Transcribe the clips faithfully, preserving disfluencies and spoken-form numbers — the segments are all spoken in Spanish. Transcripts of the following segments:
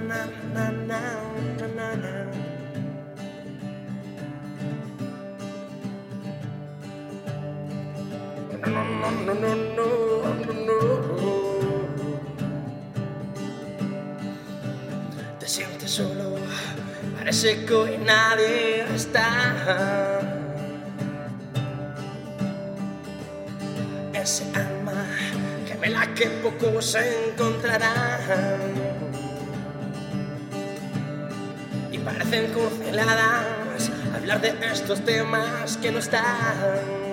na, na, na, na, na, na. No, no, no, no, no, no. Te sientes solo, parece que hoy nadie está. Ese alma gemela que pocos encontrarán. Y parecen curceladas hablar de estos temas que no están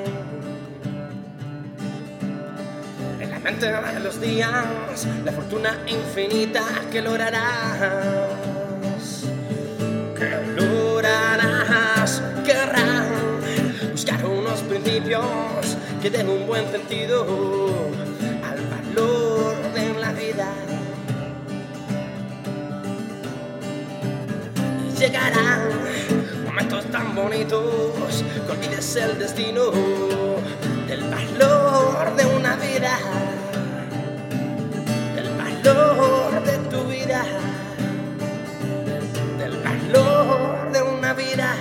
en la mente de los días, la fortuna infinita que lograrás. Que lograrás, querrás buscar unos principios que den un buen sentido al valor de la vida. Y llegarán momentos tan bonitos que olvides el destino del valor de una vida, del valor de tu vida, del valor de una vida.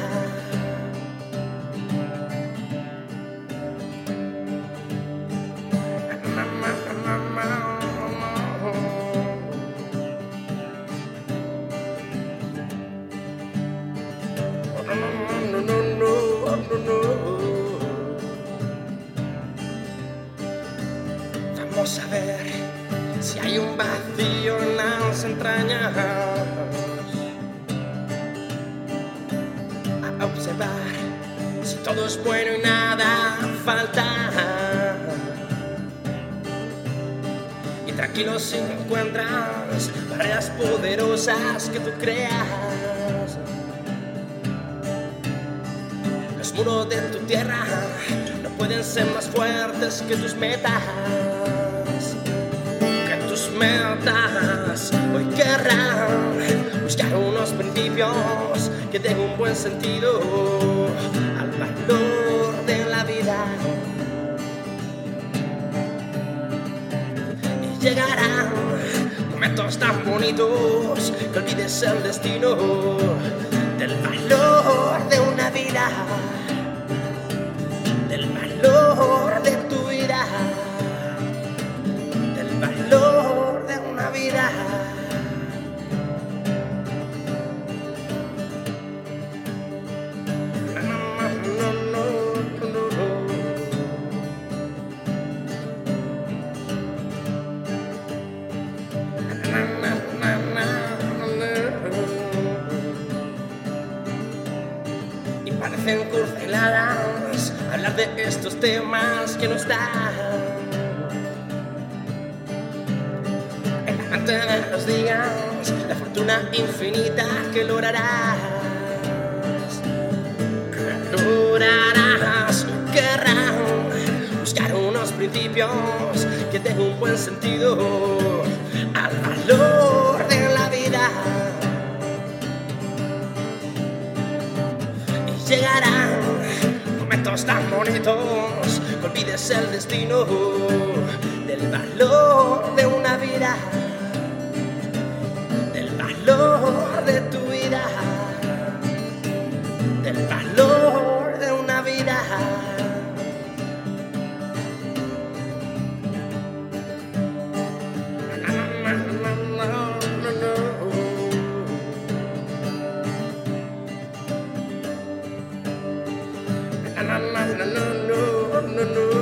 No, no, no, no, no. Vamos a ver si hay un vacío en las entrañas. A observar si todo es bueno y nada falta. Y tranquilo si no encuentras barreras poderosas que tú creas. Los muros de tu tierra no pueden ser más fuertes que tus metas. Que tus metas hoy querrán buscar unos principios que den un buen sentido al valor de la vida. Y llegarán momentos tan bonitos que olvides el destino del valor de una vida, del valor de tu vida, del valor de una vida. No, no, no, no, no. Na, na, na, na, na. Y parecen curceladas hablar de estos temas que no están en la mente de los días, la fortuna infinita que lograrás. Que lograrás, querrás buscar unos principios que den un buen sentido al valor de la vida. Y llegarán momentos tan bonitos que olvides el destino del valor de una vida, del valor de tu vida, del valor de una vida. No, no, no, no, no, no.